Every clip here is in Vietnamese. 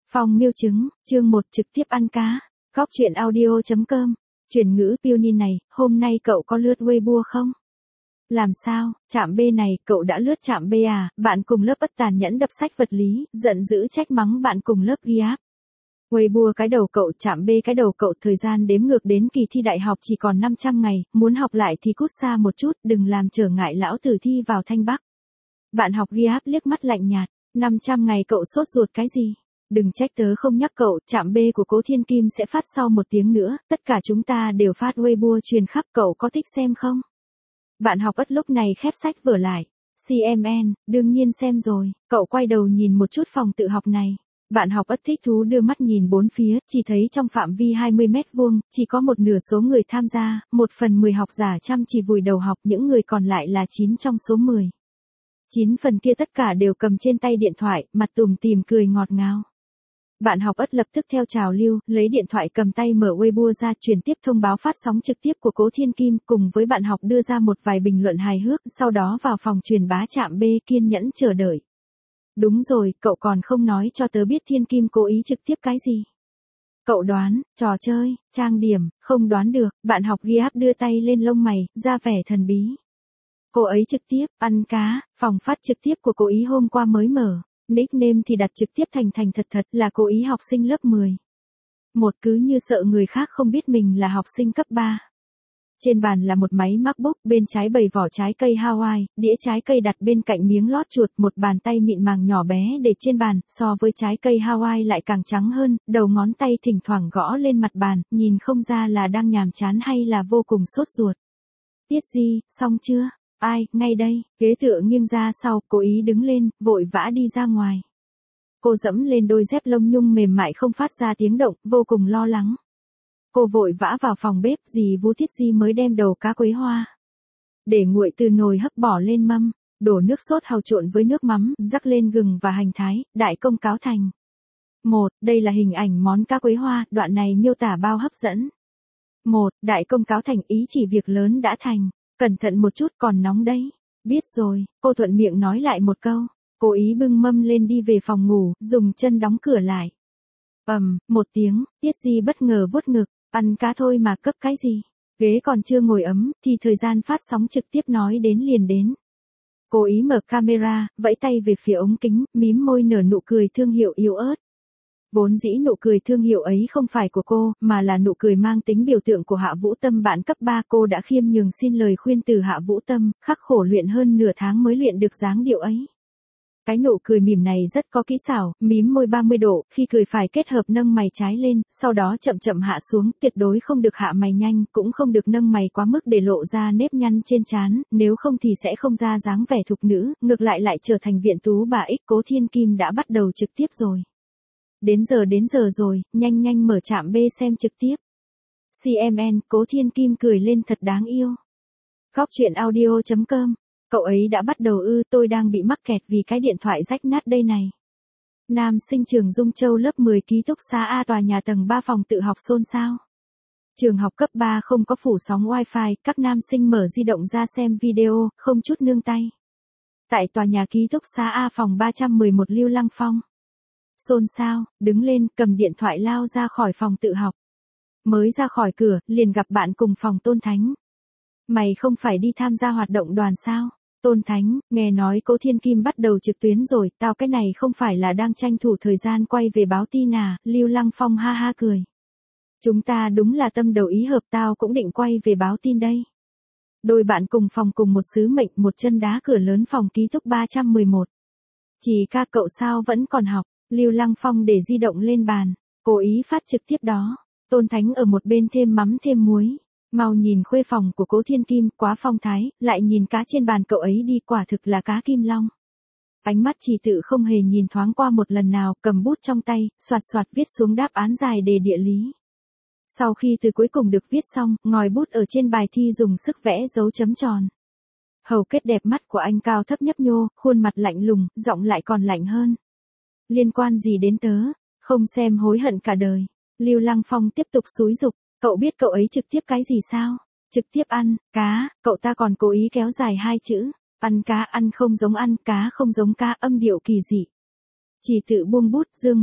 Phong miêu trứng, chương 1 trực tiếp ăn cá. Góc truyện audio.com. Chuyển ngữ Peony này, hôm nay cậu có lướt Weibo không? Làm sao, trạm B này, cậu đã lướt trạm B à? Bạn cùng lớp bất tàn nhẫn đập sách vật lý, giận dữ trách mắng bạn cùng lớp ghi áp. Weibo cái đầu cậu, trạm B cái đầu cậu, thời gian đếm ngược đến kỳ thi đại học chỉ còn 500 ngày, muốn học lại thì cút xa một chút, đừng làm trở ngại lão tử thi vào Thanh Bắc. Bạn học ghi áp liếc mắt lạnh nhạt, 500 ngày cậu sốt ruột cái gì? Đừng trách tớ không nhắc cậu, trạm B của Cố Thiên Kim sẽ phát sau 1 tiếng nữa, tất cả chúng ta đều phát Weibo truyền khắp, cậu có thích xem không? Bạn học Ất lúc này khép sách vở lại. CMN, đương nhiên xem rồi, cậu quay đầu nhìn một chút phòng tự học này. Bạn học Ất thích thú đưa mắt nhìn bốn phía, chỉ thấy trong phạm vi 20 mét vuông, chỉ có một nửa số người tham gia, 1/10 học giả chăm chỉ vùi đầu học, những người còn lại là 9 trong số 10. 9 phần kia tất cả đều cầm trên tay điện thoại, mặt tủm tỉm cười ngọt ngào. Bạn học Ất lập tức theo trào lưu, lấy điện thoại cầm tay mở Weibo ra, truyền tiếp thông báo phát sóng trực tiếp của Cố Thiên Kim, cùng với bạn học đưa ra một vài bình luận hài hước, sau đó vào phòng truyền bá trạm B kiên nhẫn chờ đợi. Đúng rồi, cậu còn không nói cho tớ biết Thiên Kim cố ý trực tiếp cái gì. Cậu đoán, trò chơi, trang điểm, không đoán được, bạn học ghi áp đưa tay lên lông mày, ra vẻ thần bí. Cô ấy trực tiếp, ăn cá, phòng phát trực tiếp của cô ý hôm qua mới mở. Nickname thì đặt trực tiếp thành thật là cố ý học sinh lớp 10. Một cứ như sợ người khác không biết mình là học sinh cấp 3. Trên bàn là một máy MacBook, bên trái bày vỏ trái cây Hawaii, đĩa trái cây đặt bên cạnh miếng lót chuột, một bàn tay mịn màng nhỏ bé để trên bàn, so với trái cây Hawaii lại càng trắng hơn, đầu ngón tay thỉnh thoảng gõ lên mặt bàn, nhìn không ra là đang nhàm chán hay là vô cùng sốt ruột. Tiết Di, xong chưa? Ai, ngay đây, ghế tựa nghiêng ra sau, cố ý đứng lên, vội vã đi ra ngoài. Cô dẫm lên đôi dép lông nhung mềm mại không phát ra tiếng động, vô cùng lo lắng. Cô vội vã vào phòng bếp, dì Vu Tiết Di mới đem đầu cá quế hoa để nguội từ nồi hấp bỏ lên mâm, đổ nước sốt hàu trộn với nước mắm, rắc lên gừng và hành thái, đại công cáo thành. Đây là hình ảnh món cá quế hoa, đoạn này miêu tả bao hấp dẫn. Đại công cáo thành, ý chỉ việc lớn đã thành. Cẩn thận một chút, còn nóng đấy. Biết rồi, cô thuận miệng nói lại một câu. Cố ý bưng mâm lên đi về phòng ngủ, dùng chân đóng cửa lại. Một tiếng, Tiết Di bất ngờ vuốt ngực, ăn cá thôi mà cấp cái gì. Ghế còn chưa ngồi ấm, thì thời gian phát sóng trực tiếp nói đến liền đến. Cố ý mở camera, vẫy tay về phía ống kính, mím môi nở nụ cười thương hiệu yếu ớt. Vốn dĩ nụ cười thương hiệu ấy không phải của cô, mà là nụ cười mang tính biểu tượng của Hạ Vũ Tâm, bạn cấp 3. Cô đã khiêm nhường xin lời khuyên từ Hạ Vũ Tâm, khắc khổ luyện hơn nửa tháng mới luyện được dáng điệu ấy. Cái nụ cười mỉm này rất có kỹ xảo, mím môi 30 độ, khi cười phải kết hợp nâng mày trái lên, sau đó chậm chậm hạ xuống, tuyệt đối không được hạ mày nhanh, cũng không được nâng mày quá mức để lộ ra nếp nhăn trên trán, nếu không thì sẽ không ra dáng vẻ thục nữ, ngược lại trở thành viện tú bà X. Cố Thiên Kim đã bắt đầu trực tiếp rồi. Đến giờ rồi, nhanh mở trạm B xem trực tiếp. CMN, Cố Thiên Kim cười lên thật đáng yêu. Góc truyện audio.com. Cậu ấy đã bắt đầu tôi đang bị mắc kẹt vì cái điện thoại rách nát đây này. Nam sinh trường Dung Châu lớp 10 ký túc xá A, tòa nhà tầng 3 phòng tự học xôn xao. Trường học cấp 3 không có phủ sóng wifi, các nam sinh mở di động ra xem video, không chút nương tay. Tại tòa nhà ký túc xá A phòng 311 Lưu Lăng Phong. Xôn xao, đứng lên, cầm điện thoại lao ra khỏi phòng tự học. Mới ra khỏi cửa, liền gặp bạn cùng phòng Tôn Thánh. Mày không phải đi tham gia hoạt động đoàn sao? Tôn Thánh, nghe nói Cố Thiên Kim bắt đầu trực tuyến rồi, tao cái này không phải là đang tranh thủ thời gian quay về báo tin à? Lưu Lăng Phong ha ha cười. Chúng ta đúng là tâm đầu ý hợp, tao cũng định quay về báo tin đây. Đôi bạn cùng phòng cùng một sứ mệnh, một chân đá cửa lớn phòng ký túc 311. Chỉ ca cậu sao vẫn còn học? Lưu Lăng Phong để di động lên bàn, cố ý phát trực tiếp đó. Tôn Thánh ở một bên thêm mắm thêm muối. Mau nhìn khuê phòng của Cố Thiên Kim, quá phong thái, lại nhìn cá trên bàn cậu ấy đi, quả thực là cá kim long. Ánh mắt Trì Tự không hề nhìn thoáng qua một lần nào, cầm bút trong tay, soạt viết xuống đáp án dài đề địa lý. Sau khi từ cuối cùng được viết xong, ngòi bút ở trên bài thi dùng sức vẽ dấu chấm tròn. Hầu kết đẹp mắt của anh cao thấp nhấp nhô, khuôn mặt lạnh lùng, giọng lại còn lạnh hơn. Liên quan gì đến tớ, không xem hối hận cả đời. Lưu Lăng Phong tiếp tục xúi giục, cậu biết cậu ấy trực tiếp cái gì sao? Trực tiếp ăn cá, cậu ta còn cố ý kéo dài 2 chữ, ăn cá, ăn không giống ăn cá, không giống cá, âm điệu kỳ dị. Chỉ tự buông bút, dương mắt,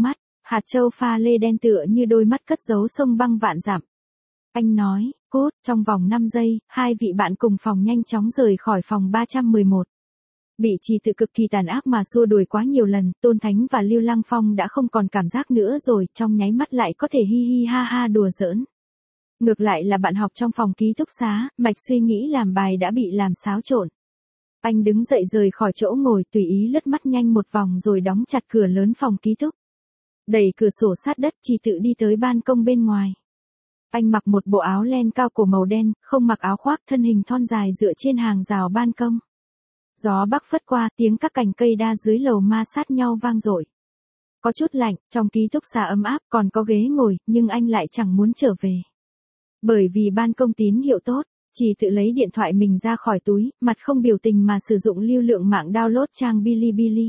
Hạt châu pha lê đen tựa như đôi mắt cất giấu sông băng vạn dặm. Anh nói, cốt, trong vòng 5 giây, hai vị bạn cùng phòng nhanh chóng rời khỏi phòng 311. Bị Trì Tự cực kỳ tàn ác mà xua đuổi quá nhiều lần, Tôn Thánh và Lưu Lăng Phong đã không còn cảm giác nữa rồi, trong nháy mắt lại có thể hi hi ha ha đùa giỡn. Ngược lại là bạn học trong phòng ký túc xá, mạch suy nghĩ làm bài đã bị làm xáo trộn. Anh đứng dậy rời khỏi chỗ ngồi, tùy ý lướt mắt nhanh một vòng rồi đóng chặt cửa lớn phòng ký túc. Đẩy cửa sổ sát đất, Trì Tự đi tới ban công bên ngoài. Anh mặc một bộ áo len cao cổ màu đen, không mặc áo khoác, thân hình thon dài dựa trên hàng rào ban công. Gió bắc phất qua, tiếng các cành cây đa dưới lầu ma sát nhau vang dội. Có chút lạnh, trong ký túc xá ấm áp, còn có ghế ngồi, nhưng anh lại chẳng muốn trở về. Bởi vì ban công tín hiệu tốt, Trì Tự lấy điện thoại mình ra khỏi túi, mặt không biểu tình mà sử dụng lưu lượng mạng download trang Bilibili.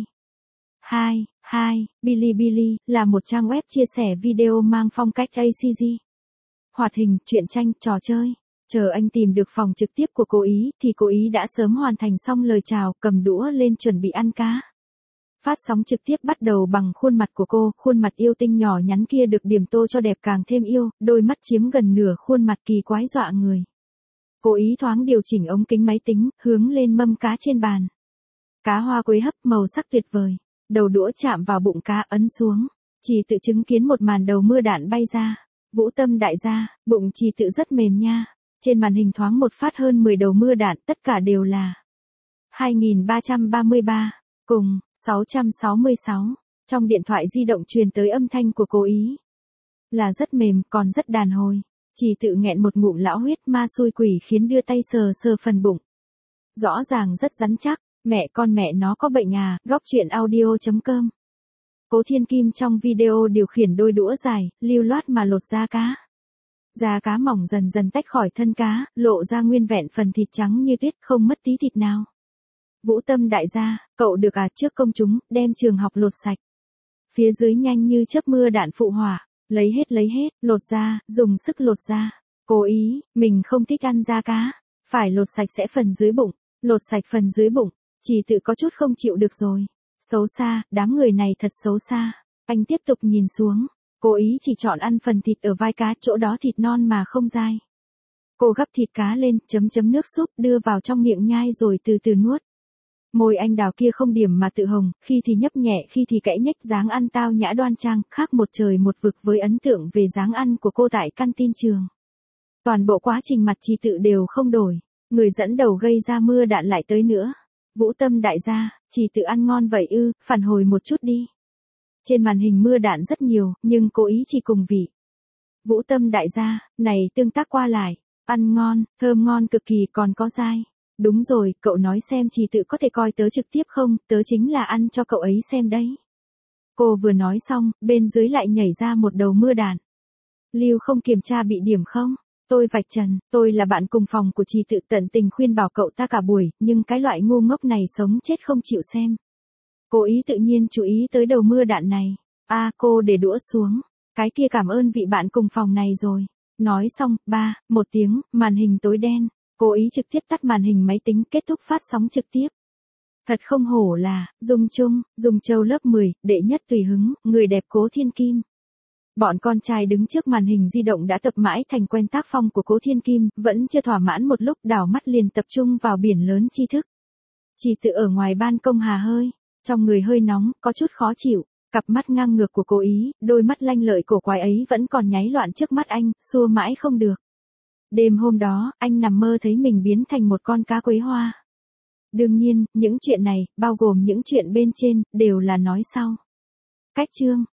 Bilibili là một trang web chia sẻ video mang phong cách ACG. Hoạt hình, truyện tranh, trò chơi. Chờ anh tìm được phòng trực tiếp của cô Ý thì cô Ý đã sớm hoàn thành xong lời chào, cầm đũa lên chuẩn bị ăn cá. Phát sóng trực tiếp bắt đầu bằng khuôn mặt của cô, khuôn mặt yêu tinh nhỏ nhắn kia được điểm tô cho đẹp càng thêm yêu, đôi mắt chiếm gần nửa khuôn mặt kỳ quái dọa người. Cô Ý thoáng điều chỉnh ống kính máy tính, hướng lên mâm cá trên bàn. Cá hoa quế hấp màu sắc tuyệt vời. Đầu đũa chạm vào bụng cá ấn xuống. Trì Tự chứng kiến một màn đầu mưa đạn bay ra. Vũ Tâm đại gia, bụng Trì Tự rất mềm nha. Trên màn hình thoáng một phát hơn 10 đầu mưa đạn, tất cả đều là 2333, cùng 666. Trong điện thoại di động truyền tới âm thanh của cô Ý. Là rất mềm, còn rất đàn hồi. Trì Tự nghẹn một ngụm lão huyết, ma xui quỷ khiến đưa tay sờ sờ phần bụng. Rõ ràng rất rắn chắc, mẹ con mẹ nó có bệnh à, góc truyện audio.com. Cố Thiên Kim trong video điều khiển đôi đũa dài, lưu loát mà lột da cá. Da cá mỏng dần dần tách khỏi thân cá, lộ ra nguyên vẹn phần thịt trắng như tuyết, không mất tí thịt nào. Vũ Tâm đại gia, cậu được à, trước công chúng, đem trường học lột sạch. Phía dưới nhanh như chớp mưa đạn phụ hỏa, lấy hết, lột da, dùng sức lột da. Cố Ý, mình không thích ăn da cá, phải lột sạch sẽ phần dưới bụng, lột sạch phần dưới bụng. Trì Tự có chút không chịu được rồi. Xấu xa, đám người này thật xấu xa. Anh tiếp tục nhìn xuống. Cố Ý chỉ chọn ăn phần thịt ở vai cá, chỗ đó thịt non mà không dai. Cô gắp thịt cá lên, chấm nước súp, đưa vào trong miệng nhai rồi từ từ nuốt. Môi anh đào kia không điểm mà tự hồng, khi thì nhấp nhẹ, khi thì kẽ nhếch, dáng ăn tao nhã đoan trang, khác một trời một vực với ấn tượng về dáng ăn của cô tại căn tin trường. Toàn bộ quá trình mặt Trì Tự đều không đổi. Người dẫn đầu gây ra mưa đạn lại tới nữa. Vũ Tâm đại gia, Trì Tự ăn ngon vậy ư, phản hồi một chút đi. Trên màn hình mưa đạn rất nhiều, nhưng Cố Ý chỉ cùng vị. Vũ Tâm đại gia, này tương tác qua lại, ăn ngon, thơm ngon cực kỳ, còn có dai. Đúng rồi, cậu nói xem Trì Tự có thể coi tớ trực tiếp không, tớ chính là ăn cho cậu ấy xem đấy. Cô vừa nói xong, bên dưới lại nhảy ra một đầu mưa đạn. Lưu không kiểm tra bị điểm không? Tôi vạch trần, tôi là bạn cùng phòng của Trì Tự, tận tình khuyên bảo cậu ta cả buổi, nhưng cái loại ngu ngốc này sống chết không chịu xem. Cố Ý tự nhiên chú ý tới đầu mưa đạn này. Cô để đũa xuống. Cái kia cảm ơn vị bạn cùng phòng này rồi. Nói xong, một tiếng, màn hình tối đen. Cố Ý trực tiếp tắt màn hình máy tính, kết thúc phát sóng trực tiếp. Thật không hổ là, Dung Châu lớp 10, đệ nhất tùy hứng, người đẹp Cố Thiên Kim. Bọn con trai đứng trước màn hình di động đã tập mãi thành quen tác phong của Cố Thiên Kim, vẫn chưa thỏa mãn một lúc đảo mắt liền tập trung vào biển lớn tri thức. Trì Tự ở ngoài ban công hà hơi, trong người hơi nóng, có chút khó chịu, cặp mắt ngang ngược của Cố Ý, đôi mắt lanh lợi cổ quái ấy vẫn còn nháy loạn trước mắt anh, xua mãi không được. Đêm hôm đó, anh nằm mơ thấy mình biến thành một con cá quế hoa. Đương nhiên, những chuyện này, bao gồm những chuyện bên trên, đều là nói sau. Cách chương